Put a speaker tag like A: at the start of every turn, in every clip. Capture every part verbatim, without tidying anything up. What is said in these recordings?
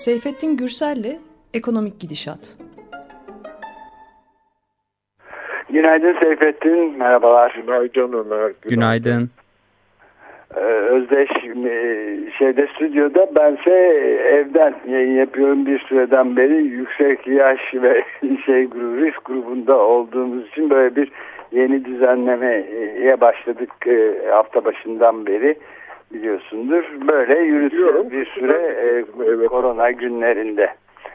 A: Seyfettin Gürsel'le Ekonomik Gidişat.
B: Günaydın Seyfettin, merhabalar.
C: Günaydın Ömer.
D: Günaydın. Günaydın.
B: Ee, Özdeş şeyde stüdyoda, bense evden yayın yapıyorum bir süreden beri. Yüksek yaş ve şey risk grubunda olduğumuz için böyle bir yeni düzenlemeye başladık hafta başından beri, biliyorsundur. Böyle yürütüyoruz bir süre e, evet. Korona günlerinde.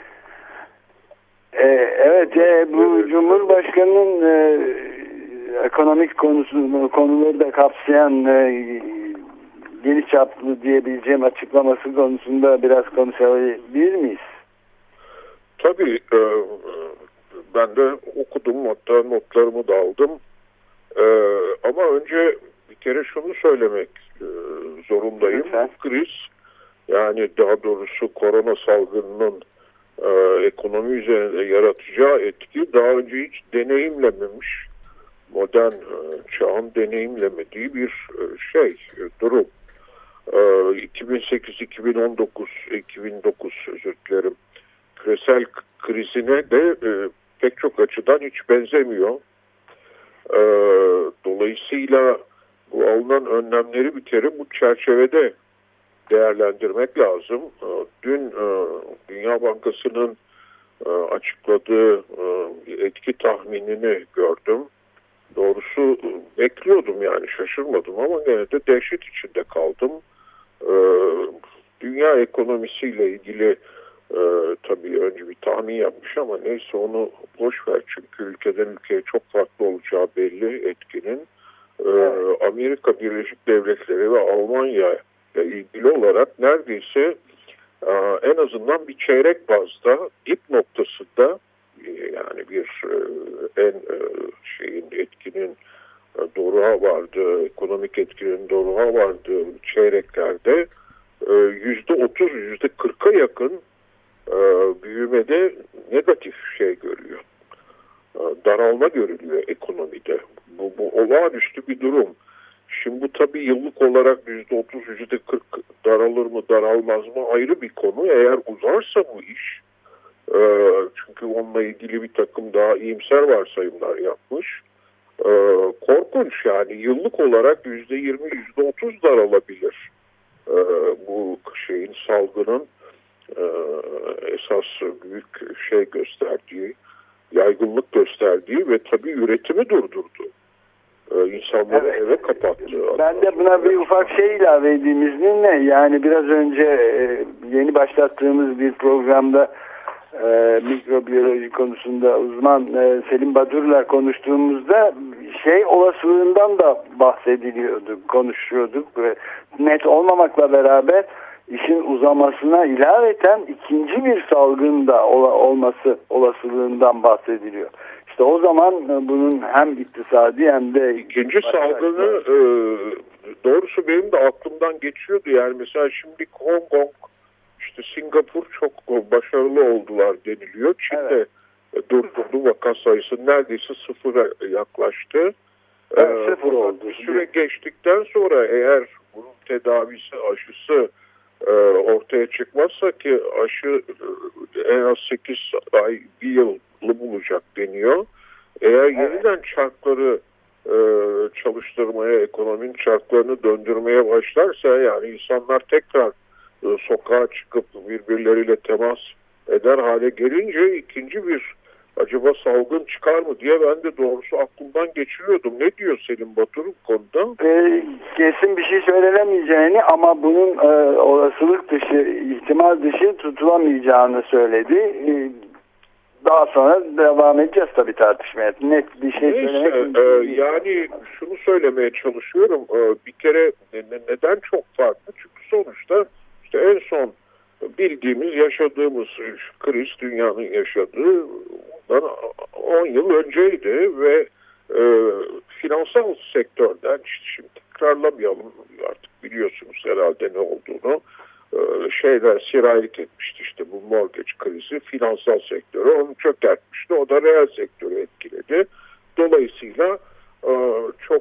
B: E, evet, e, bu Cumhurbaşkanı'nın e, ekonomik konusu, konuları da kapsayan e, geniş çaplı diyebileceğim açıklaması konusunda biraz konuşabilir miyiz?
C: Tabii. E, ben de okudum, hatta notlarımı da aldım. E, ama önce bir kere şunu söylemek e, zorundayım.
B: Lütfen.
C: Kriz, yani daha doğrusu korona salgınının e, ekonomi üzerinde yaratacağı etki daha önce hiç deneyimlememiş, modern e, çağın deneyimlemediği bir e, şey, e, durum. E, iki bin sekiz iki bin on dokuz iki bin dokuz özür dilerim, küresel krizine de e, pek çok açıdan hiç benzemiyor. E, dolayısıyla bu alınan önlemleri bir kere bu çerçevede değerlendirmek lazım. Dün Dünya Bankası'nın açıkladığı etki tahminini gördüm. Doğrusu bekliyordum, yani şaşırmadım ama gene de dehşet içinde kaldım. Dünya ekonomisiyle ilgili tabii önce bir tahmin yapmış ama neyse, onu boş ver, çünkü ülkeden ülkeye çok farklı olacağı belli etkinin. Evet. Amerika Birleşik Devletleri ve Almanya ile ilgili olarak neredeyse en azından bir çeyrek bazda dip noktasında, yani bir en şeyin etkinin doruğa vardığı, ekonomik etkinin doruğa vardığı çeyreklerde yüzde otuz yüzde kırka yakın büyümede negatif şey görüyor. Daralma görülüyor ekonomide. Bu, bu olağanüstü bir durum. Şimdi bu tabii yıllık olarak yüzde otuz yüzde kırk daralır mı daralmaz mı ayrı bir konu. Eğer uzarsa bu iş, e, çünkü onunla ilgili bir takım daha iyimser varsayımlar yapmış. E, korkunç, yani yıllık olarak yüzde yirmi yüzde otuz daralabilir. E, bu şeyin, salgının e, esas büyük şey gösterdiği, yaygınlık gösterdiği ve tabii üretimi durdurdu. Ee, insanları evet. eve kapattı.
B: Ben de buna bir ufak şey ilave edeyim izninle. Yani biraz önce e, yeni başlattığımız bir programda e, mikrobiyoloji konusunda uzman e, Selim Badur'la konuştuğumuzda şey olasılığından da bahsediliyordu, konuşuyorduk ve net olmamakla beraber işin uzamasına ilaveten ikinci bir salgın da olması olasılığından bahsediliyor. İşte o zaman bunun hem iktisadi hem de...
C: İkinci salgını e, doğrusu benim de aklımdan geçiyordu. Yani mesela şimdi Hong Kong, işte Singapur çok başarılı oldular deniliyor. Çin'de evet. durdurdu, vaka sayısı neredeyse sıfıra yaklaştı.
B: Evet, sıfır
C: ee,
B: oldu.
C: Bir süre geçtikten sonra eğer bunun tedavisi, aşısı e, ortaya çıkmazsa, ki aşı en az sekiz ay, bir yıl bulacak deniyor. Eğer evet. yeniden çarkları e, çalıştırmaya, ekonominin çarklarını döndürmeye başlarsa, yani insanlar tekrar e, sokağa çıkıp birbirleriyle temas eder hale gelince ikinci bir acaba salgın çıkar mı diye ben de doğrusu aklımdan geçiriyordum. Ne diyor Selim Batur bu konuda?
B: E, kesin bir şey söylenemeyeceğini ama bunun e, olasılık dışı, ihtimal dışı tutulamayacağını söyledi. E, Daha sonra devam edeceğiz tabii tartışmaya. Net bir şey
C: Neyse,
B: söylemek
C: e, yani şunu söylemeye çalışıyorum. E, bir kere ne, neden çok farklı? Çünkü sonuçta işte en son bildiğimiz, yaşadığımız kriz, dünyanın yaşadığı on yıl önceydi ve e, finansal sektörden, işte şimdi tekrarlamayalım, artık biliyorsunuz herhalde ne olduğunu, şeyler sirayet etmişti, işte bu mortgage krizi finansal sektörü onu çökertmişti. O da reel sektörü etkiledi. Dolayısıyla çok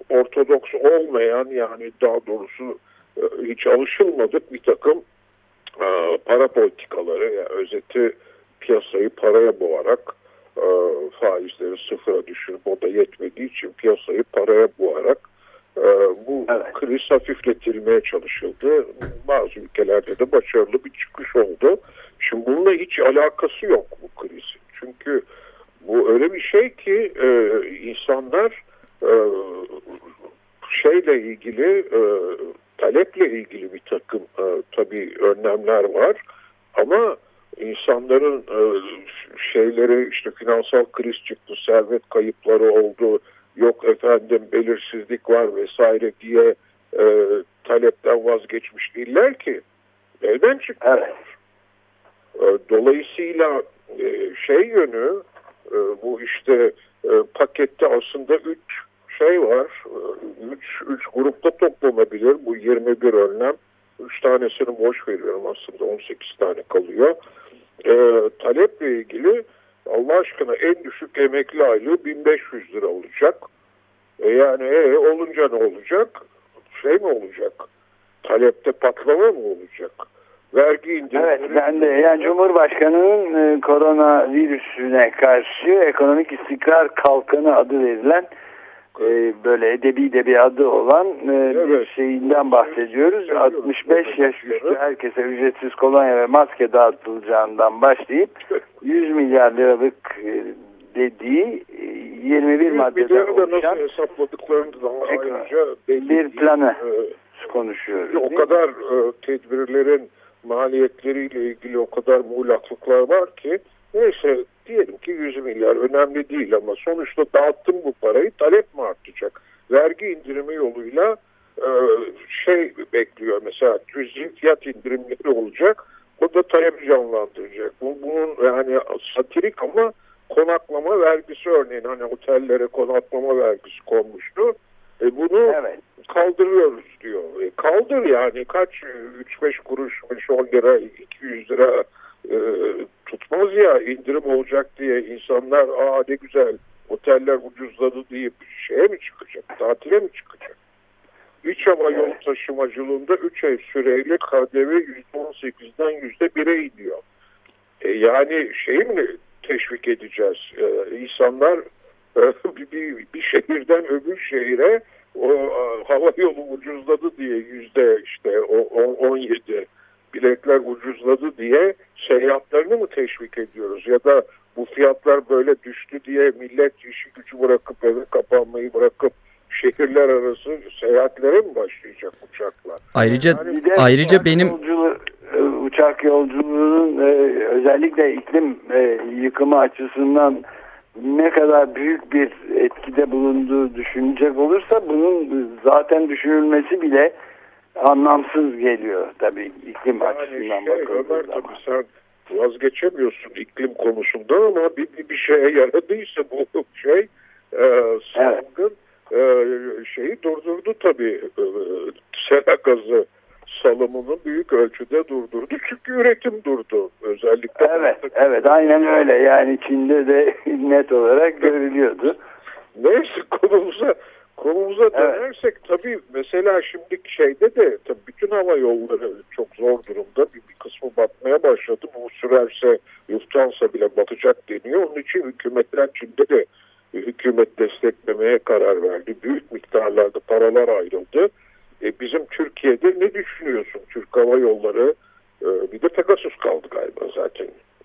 C: ortodoks olmayan, yani daha doğrusu hiç alışılmadık bir takım para politikaları, yani özeti piyasayı paraya boğarak e, faizleri sıfıra düşürüp o da yetmediği için piyasayı paraya boğarak e, bu evet. kriz hafifletilmeye çalışıldı. Bazı ülkelerde de başarılı bir çıkış oldu. Şimdi bununla hiç alakası yok bu krizin. Çünkü bu öyle bir şey ki e, insanlar e, şeyle ilgili e, taleple ilgili bir takım e, tabii önlemler var ama insanların e, şeyleri işte finansal kriz çıktı, servet kayıpları oldu, yok efendim belirsizlik var vesaire diye e, talepten vazgeçmiş değiller ki. Evden çıktılar. Evet. E, dolayısıyla e, şey yönü e, bu işte e, pakette aslında üç şey var. Üç, üç grupta toplanabilir. Bu yirmi bir önlem. Üç tanesini boş veriyorum aslında. on sekiz tane kalıyor. Ee, taleple ilgili Allah aşkına en düşük emekli aylığı bin beş yüz lira olacak. E yani e, olunca ne olacak? Şey mi olacak? Talepte patlama mı olacak? Vergi indirimi.
B: Evet, ben de yani Cumhurbaşkanı'nın e, koronavirüsüne karşı ekonomik istikrar kalkanı adı verilen e, böyle edebi de bir adı olan e, evet. bir şeyinden bahsediyoruz. Evet. altmış beş yaş üstü herkese ücretsiz kolonya ve maske dağıtılacağından başlayıp yüz milyar liralık e, dediği yirmi bir maddede oluşan
C: nasıl hesapladıklarını da ayrıca
B: bir planı e, konuşuyoruz.
C: O kadar e, tedbirlerin maliyetleriyle ilgili o kadar muğlaklıklar var ki neyse diyelim ki yüz milyar önemli değil ama sonuçta dağıttım bu parayı, talep mi artacak? Vergi indirimi yoluyla e, şey bekliyor mesela cüzi fiyat indirimleri olacak. O da talebi canlandıracak. Bu, bunun yani satirik ama konaklama vergisi örneğin hani otellere konaklama vergisi konmuştu. E bunu evet. kaldırıyoruz diyor. E kaldır yani kaç üç beş kuruş beş on lira iki yüz lira e, tutmaz ya indirim olacak diye insanlar aa ne güzel oteller ucuzladı deyip şeye mi çıkacak? Tatile mi çıkacak? İç hava yol taşımacılığında üç ay süreyle K D V yüzde on sekizden yüzde bire iniyor. E yani şeyi mi teşvik edeceğiz? E, insanlar e, bir, bir, bir şehirden öbür şehire o a, hava yolu ucuzladı diye yüzde işte o on yedi biletler ucuzladı diye seyahatlerini mi teşvik ediyoruz? Ya da bu fiyatlar böyle düştü diye millet işi gücü bırakıp eve kapanmayı bırakıp şehirler arası seyahatlere mi başlayacak uçaklar?
D: Ayrıca
B: yani
D: ayrıca
B: uçak
D: benim
B: yolculuğu, uçak yolculuğunun özellikle iklim yıkımı açısından ne kadar büyük bir etkide bulunduğu düşünecek olursa bunun zaten düşünülmesi bile anlamsız geliyor tabii iklim yani açısından şey, bakıldığı
C: Ömer, zaman. Tabii sen vazgeçemiyorsun iklim konusunda ama bir, bir, bir şeye yaradıysa bu şey e, salgın evet. e, şeyi durdurdu tabii e, sera gazı salımını büyük ölçüde durdurdu çünkü üretim durdu özellikle.
B: Evet, evet aynen öyle yani Çin'de de net olarak görülüyordu.
C: Neyse konumuza konumuza dönersek evet. Tabii mesela şimdi şeyde de tabii bütün hava yolları çok zor durumda bir, bir kısmı batmaya başladı bu sürerse Lufthansa bile batacak deniyor onun için hükümetler Çin'de de hükümet desteklemeye karar verdi büyük miktarlarda paralar ayrıldı. E bizim Türkiye'de ne düşünüyorsun? Türk Hava Yolları e, bir de Pegasus kaldı galiba zaten.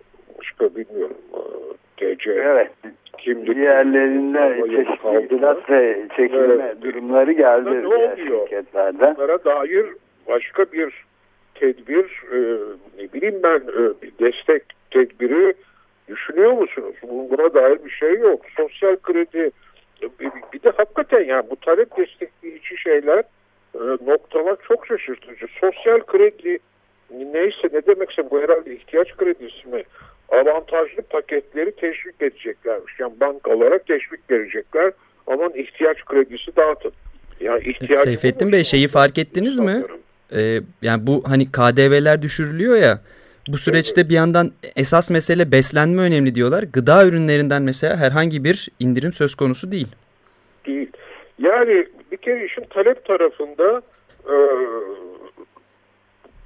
C: Başka bilmiyorum. E, T C
B: evet.
C: Kimlik.
B: Diğerlerinde çeşitli iflas ve çekilme evet. durumları geldi.
C: Ne oluyor? Bunlara dair başka bir tedbir e, ne bileyim ben e, bir destek tedbiri düşünüyor musunuz? Buna dair bir şey yok. Sosyal kredi bir, bir de hakikaten yani bu talep destekleyici şeyler noktalar çok şaşırtıcı. Sosyal kredi neyse ne demekse bu herhalde ihtiyaç kredisi mi? Avantajlı paketleri teşvik edeceklermiş. Yani bankalara teşvik verecekler. Aman ihtiyaç kredisi dağıtın. Yani
D: Seyfettin Bey şeyi fark ettiniz mi? Ee, yani bu hani K D V'ler düşürülüyor ya. Bu süreçte evet. Bir yandan esas mesele beslenme önemli diyorlar. Gıda ürünlerinden mesela herhangi bir indirim söz konusu değil.
C: Değil. Yani bir kere işin talep tarafında e,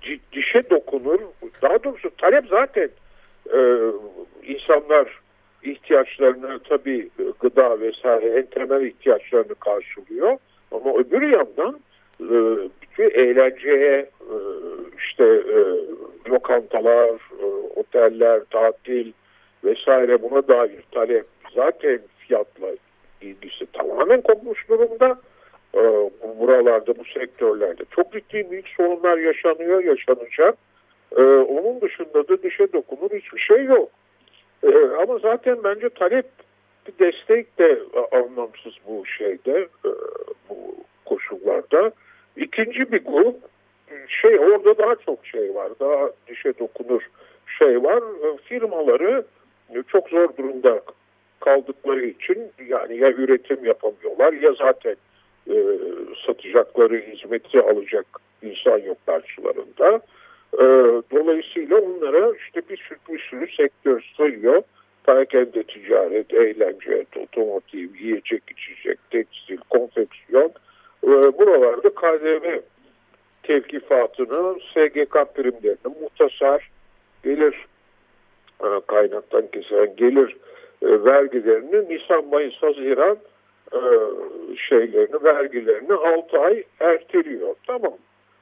C: dişe dokunur. Daha doğrusu talep zaten e, insanlar ihtiyaçlarını tabii gıda vesaire en temel ihtiyaçlarını karşılıyor. Ama öbür yandan e, bütün eğlenceye e, işte e, lokantalar, e, oteller, tatil vesaire buna dair talep zaten fiyatla ilgisi tamamen kopmuş durumda. E, buralarda, bu sektörlerde çok ciddi büyük sorunlar yaşanıyor, yaşanacak. E, onun dışında da dışa dokunur hiçbir şey yok. E, ama zaten bence talep bir destek de anlamsız bu şeyde, e, bu koşullarda. İkinci bir grup şey, orada daha çok şey var, daha dişe dokunur şey var. E, firmaları çok zor durumda kaldıkları için yani ya üretim yapamıyorlar ya zaten e, satacakları hizmeti alacak insan yok karşılarında. E, dolayısıyla onlara işte bir sürü, bir sürü sektör sayıyor. Perakende ticaret, eğlence, otomotiv, yiyecek, içecek, tekstil, konfeksiyon. E, buralarda K D V tevkifatını, S G K primlerini, muhtasar gelir e, kaynaktan kesilen gelir e, vergilerini Nisan, Mayıs, Haziran e, şeylerini, vergilerini altı ay erteliyor. Tamam.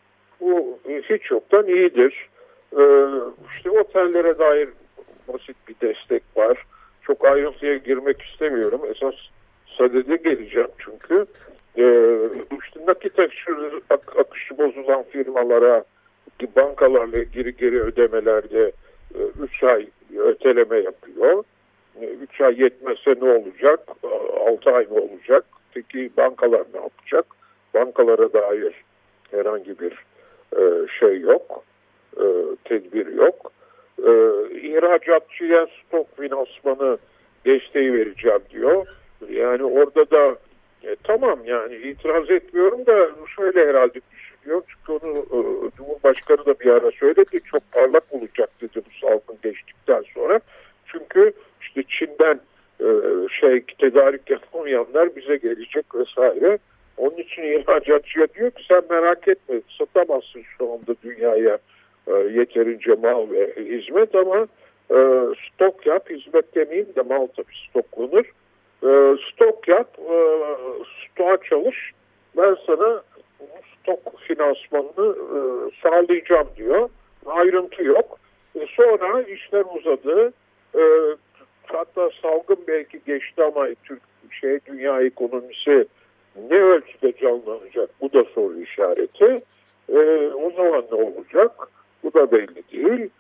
C: Bu hiç yoktan iyidir. E, işte otellere dair basit bir destek var. Çok ayrıntıya girmek istemiyorum. Esas sadede geleceğim çünkü. E, işte nakit akışı, akışı bozulan firmalara bankalarla geri geri ödemelerde üç ay öteleme yapıyor. üç ay yetmezse ne olacak? altı ay mı olacak? Peki bankalar ne yapacak? Bankalara dair herhangi bir e, şey yok. E, tedbir yok. E, ihracatçıya stok finansmanı desteği vereceğim diyor. Yani orada da e, tamam yani itiraz etmiyorum da şöyle herhalde düşünüyor. Çünkü onu e, Cumhurbaşkanı da bir ara söyledi. Çok parlak olacak dedi bu salgın geçtikten sonra. Çünkü işte Çin'den e, şey tedarik yapamayanlar bize gelecek vesaire. Onun için ihracatçıya diyor ki sen merak etme, satamazsın şu anda dünyaya e, yeterince mal ve hizmet ama e, stok yap, hizmet demeyeyim de mal tabii stoklanır. E, stok yap, e, stoğa çalış, ben sana stok finansmanını e, sağlayacağım diyor. Ayrıntı yok. E, sonra işler uzadı. E, hatta salgın belki geçti ama Türk şey dünya ekonomisi ne ölçüde canlanacak? Bu da soru işareti. E, o zaman ne olacak? Bu da belli değil.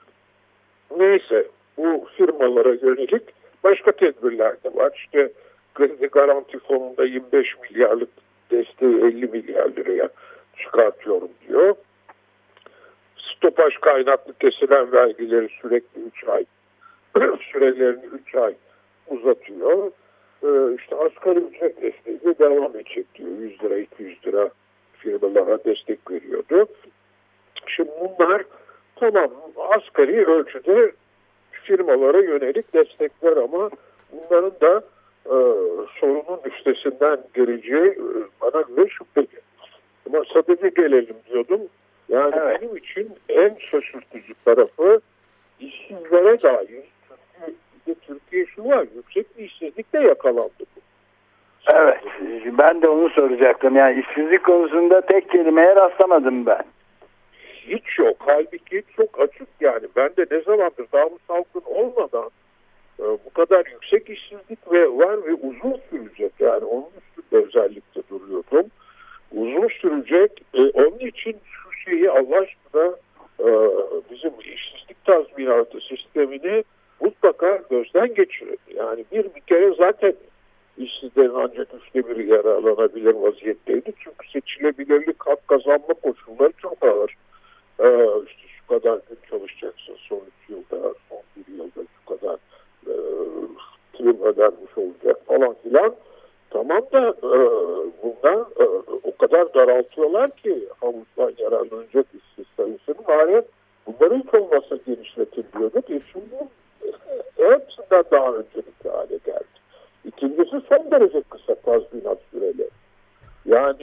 C: Neyse bu firmalara yönelik başka tedbirler de var. İşte kredi garanti fonunda yirmi beş milyarlık desteği elli milyar liraya çıkartıyorum diyor. Stopaj kaynaklı kesilen vergileri sürekli üç ay sürelerini üç ay uzatıyor. Ee, işte asgari ücret desteği de devam edecek diyor. yüz lira iki yüz lira firmalara destek veriyordu. Şimdi bunlar tamam asgari ölçüde firmalara yönelik destekler ama bunların da e, sorunun üstesinden geleceği e, bana göre şüpheli. Ama sadece gelelim diyordum. Yani evet. Benim için en şaşırtıcı tarafı işsizlere dair Türkiye, Türkiye şu var, yüksek bir işsizlikle yakalandı bu.
B: Evet, ben de onu soracaktım. Yani işsizlik konusunda tek kelimeye rastlamadım ben.
C: Hiç yok. Halbuki çok açık yani. Ben de ne zamandır daha bu salgın olmadan e, bu kadar yüksek işsizlik ve var ve uzun sürecek. Yani onun üstünde özellikle duruyordum. Uzun sürecek. E, onun için şu şeyi Allah aşkına e, bizim işsizlik tazminatı sistemini mutlaka gözden geçirin. Yani bir bir kere zaten işsizlerin ancak üçte biri yararlanabilir vaziyetteydi. Çünkü seçilebilirlik, hak kazanma koşulları çok ağır. Ee, işte şu kadar gün çalışacaksın son üç yılda, son bir yılda şu kadar e, prim ödenmiş olacak falan filan. Tamam da e, bundan e, o kadar daraltıyorlar ki havuzdan yararlanacak işsiz sayısını bari bunların hiç olmazsa genişletiliyorduk. E şimdi hepsinden daha öncelikli hale geldi. İkincisi son derece kısa tazminat süreleri. Yani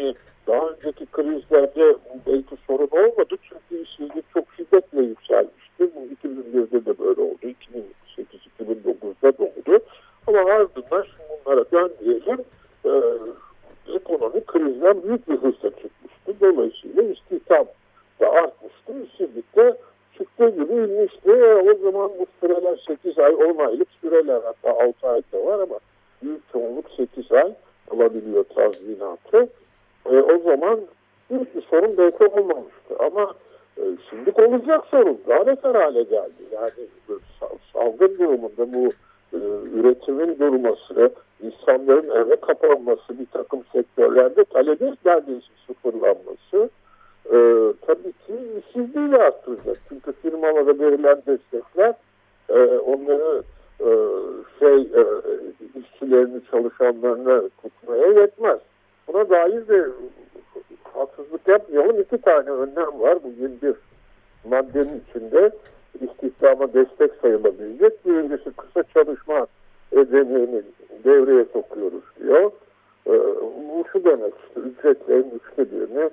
C: Daha önceki krizlerde bu belki sorun olmadı çünkü işsizlik çok şiddetle yükselmişti. Bu iki bin birde de böyle oldu, iki bin sekiz iki bin dokuzda da oldu. Ama ardından şimdi bunlara döndürelim. Ee, ekonomi krizden büyük bir hızla çıkmıştı. Dolayısıyla istihdam da artmıştı. İşsizlik de çıktığı gibi inmişti. O zaman bu süreler sekiz ay, on aylık süreler, hatta altı ayda var ama büyük çoğunluk sekiz ay alabiliyor tazminatı. E, o zaman büyük bir sorun belki olmamıştı. Ama e, şimdi olacak sorun daha beter hale geldi. Yani salgın durumunda bu e, üretimin durması, insanların eve kapanması, bir takım sektörlerde talebin neredeyse sıfırlanması e, tabii ki işsizliği de arttıracak. Çünkü firmalara verilen destekler e, onları e, şey e, işçilerini, çalışanlarını tutmaya yetmez. Buna dair de haksızlık yapmayalım. İki tane önlem var. Bu yirmi bir maddenin içinde istihdama destek sayılabilecek. Birincisi kısa çalışma ödeneğini devreye sokuyoruz diyor. Ee, bu şu demek işte ücretlerin üçte birini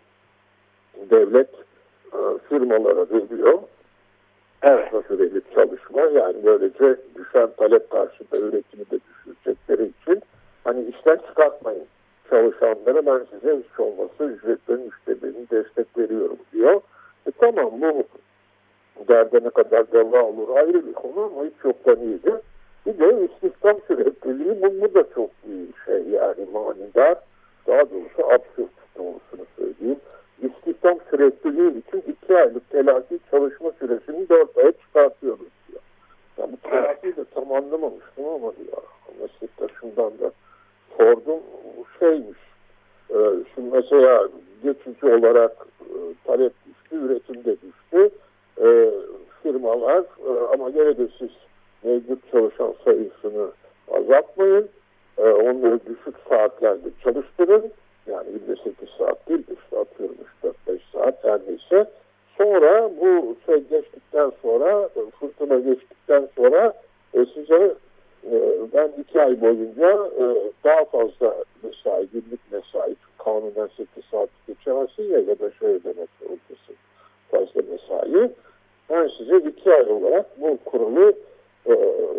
C: devlet e, firmalara veriyor. Evet. Kısa süreli çalışma, yani böylece düşen talep karşısında üretimi de düşürecekleri için hani işten çıkartmayın çalışanlara, ben size hiç olmazsa ücretlerin üçte birini destek veriyorum diyor. E tamam, bu derde ne kadar deva olur ayrı bir konu ama hiç yoktan iyidir. Bir de istihdam sürekliliği, bu, bu da çok iyi şey, yani manidar, daha doğrusu absürt, doğrusunu söyleyeyim. İstihdam sürekliliği için iki aylık telafi çalışma süresini dört aya çıkartıyoruz diyor. Yani bu telafiyi de tam anlamamıştım ama diyor, meslektaşımdan da sordum, bu şeymiş, e, şimdi mesela geçici olarak e, talep düştü, üretim de düştü, e, firmalar e, ama gene de siz mevcut çalışan sayısını azaltmayın, e, onları düşük saatlerde çalıştırın, yani yirmi sekiz saat değil, işte atıyorum üç dört beş saat her neyse. Sonra bu şey geçtikten sonra, fırtına geçtikten sonra e, size e, ben iki ay boyunca e, daha fazla mesai, günlük mesai, kanunen sekiz saat geçemezsin ya, ya da şöyle demek zorundasın, fazla mesai. Ben size iki ay olarak bu kuralı e,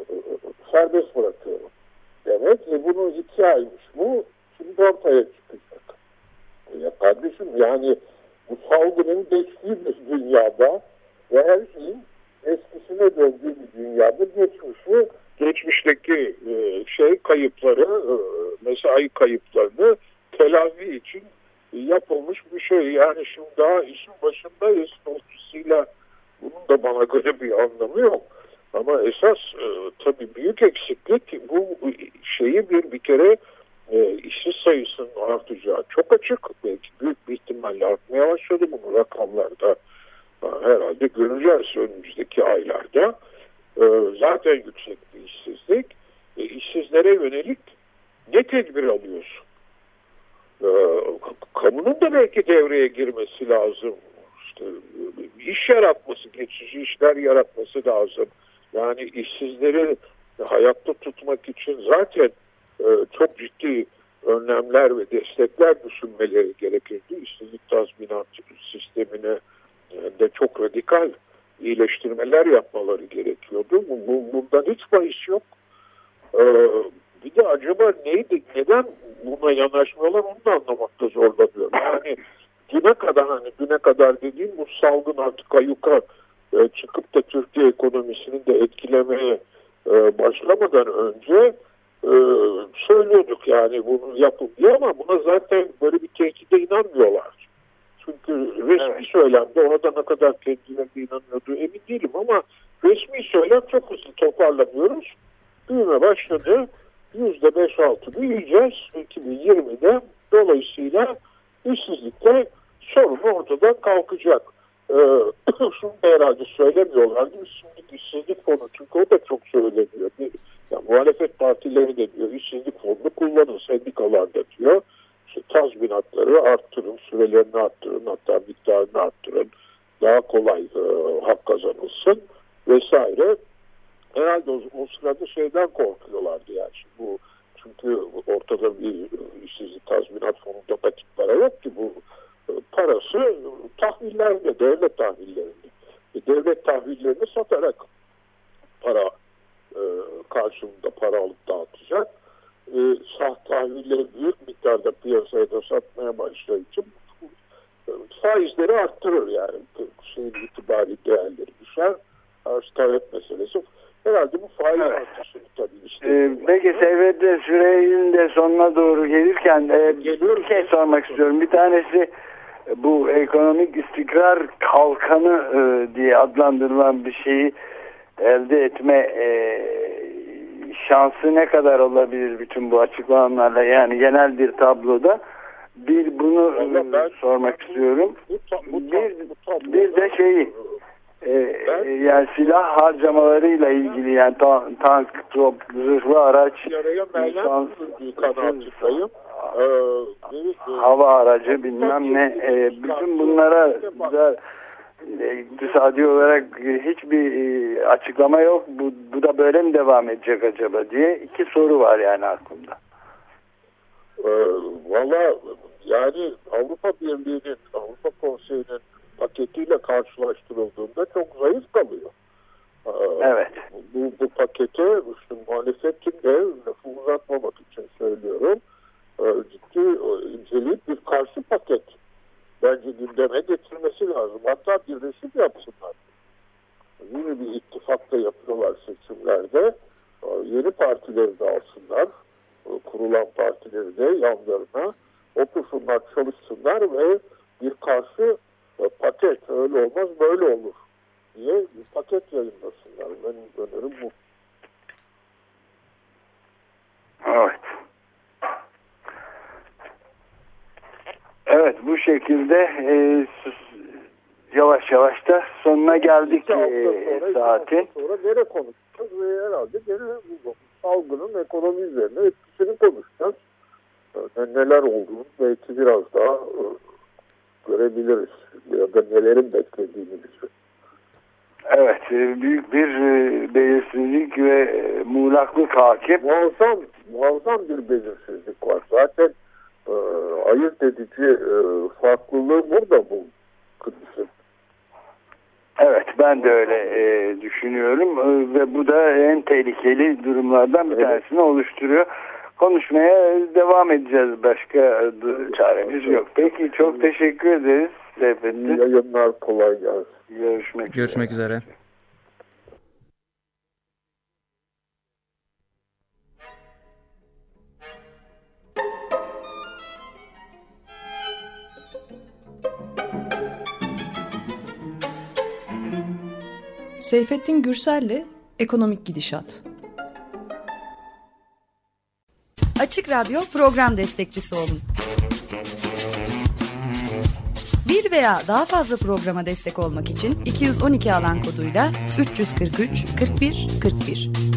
C: serbest bırakıyorum demek. E, bunu iki aymış bu, şimdi dört aya çıkacak. Ya kardeşim, yani bu salgının geçtiği bir dünyada ve her şeyin eskisine döndüğü bir dünyada geçmişi, geçmişteki e, şey kayıpları, e, mesai kayıplarını telafi için yapılmış bir şey. Yani şimdi daha işin başındayız. Dolayısıyla bunun da bana göre bir anlamı yok. Ama esas e, tabii büyük eksiklik bu şeyi bir bir kere e, işsiz sayısının artacağı çok açık. Belki büyük bir ihtimalle artmaya başladı. Bunu rakamlarda e, herhalde göreceğiz önümüzdeki aylarda. E, zaten yüksek bir işsizlik. E, işsizlere yönelik ne tedbir alıyorsun? E, kamunun da belki devreye girmesi lazım. İşte, iş yaratması, geçici işler yaratması lazım. Yani işsizleri hayatta tutmak için zaten e, çok ciddi önlemler ve destekler düşünmeleri gerekirdi. İşsizlik tazminat sistemine e, de çok radikal iyileştirmeler yapmaları gerekiyordu. Bu, bu, bundan hiç bahis yok. E, bir de acaba neydi, neden buna yanaşmıyorlar, onu da anlamakta zorlanıyorum. Yani düne kadar, hani düne kadar dediğim bu salgın artık ayyuka e, çıkıp da Türkiye ekonomisini de etkilemeye e, başlamadan önce e, söylüyorduk yani bunu yapın diye, ama buna zaten böyle bir tehdide inanmıyorlar. Çünkü resmi evet. söylemde, ona da ne kadar kendilerine inanıyordu emin değilim ama resmi söylem çok hızlı toparlamıyoruz. Büyüme başladı. yüzde beş altı büyüyeceğiz iki bin yirmide. Dolayısıyla işsizlikte sorun ortadan kalkacak. Ee, şunu da herhalde söylemiyorlardı. Şimdiki işsizlik fonu, çünkü o da çok söyleniyor. Yani muhalefet partileri de diyor, işsizlik fonunu kullanın sendikalarda diyor. İşte tazminatları arttırın, sürelerini arttırın, hatta miktarını arttırın. Daha kolay e, hak kazanılsın vesaire. Herhalde o, o sırada şeyden korkuyorlardı yani. Şimdi bu, çünkü ortada bir işsizlik tazminat fonunda nakit para yok ki tahvillerde, devlet tahvillerinde. E, devlet tahvillerini satarak para e, karşılığında para alıp dağıtacak. E, sahte tahvilleri büyük miktarda piyasaya da satmaya başladığı için e, faizleri arttırır yani. Şeyin itibari değerleri düşer. Arz talep meselesi. Herhalde bu faiz evet. artışı tabii işte.
B: Ee, peki Seyfettin, sürenin de sonuna doğru gelirken e, bir şey sormak istiyorum. Bir tanesi bu ekonomik istikrar kalkanı e, diye adlandırılan bir şeyi elde etme e, şansı ne kadar olabilir bütün bu açıklamalarla, yani genel bir tabloda? Bir bunu ben, sormak ben, istiyorum. Bu, bu, bu, bir, bu tabloda, bir de şeyi e, ben, yani silah harcamalarıyla ilgili, yani ta, tank, top, zırhlı araç, insan,
C: kanaatindeyim. Ee,
B: hava aracı bilmem ne, e, bütün bunlara da iktisadi olarak hiçbir açıklama yok. Bu, bu da böyle mi devam edecek acaba diye iki soru var yani aklımda.
C: Ee, Valla yani Avrupa Birliği'nin, Avrupa Konseyi'nin paketiyle karşılaştırıldığında çok zayıf kalıyor. Ee,
B: evet.
C: Bu, bu pakete işte, muhalefetin de lafı uzatmamak için söylüyorum. E, ciddi inceleyip bir karşı paket bence gündeme getirmesi lazım. Hatta bir resim yapsınlar. Yeni bir ittifak da yapıyorlar seçimlerde. Yeni partileri de alsınlar. Kurulan partileri de yanlarına otursunlar, çalışsınlar ve bir karşı paket, öyle olmaz böyle olur diye bir paket yayınlasınlar. Benim önerim bu.
B: Evet. Evet, bu şekilde e, yavaş yavaş da sonuna geldik e, saatin.
C: Sonra nereye konuşacağız ve herhalde gene bu salgının ekonomi üzerine etkisini konuşacağız. Yani neler olduğunu belki biraz daha e, görebiliriz ya da nelerin beklediğini bizi.
B: Evet, e, büyük bir e, belirsizlik ve e, muğlaklık hakim.
C: Muazzam, muazzam bir belirsizlik var. Zaten e, ayırt edici e, farklılığı burada bu krizin.
B: Evet, ben de öyle e, düşünüyorum e, ve bu da en tehlikeli durumlardan bir evet. tanesini oluşturuyor. Konuşmaya devam edeceğiz. Başka e, çaremiz yok. Peki, çok teşekkür ederiz.
C: İyi yayınlar, kolay gelsin.
B: Görüşmek,
D: Görüşmek üzere. üzere.
A: Seyfettin Gürsel'le Ekonomik Gidişat.
E: Açık Radyo program destekçisi olun. Bir veya daha fazla programa destek olmak için iki yüz on iki alan koduyla üç yüz kırk üç kırk bir kırk bir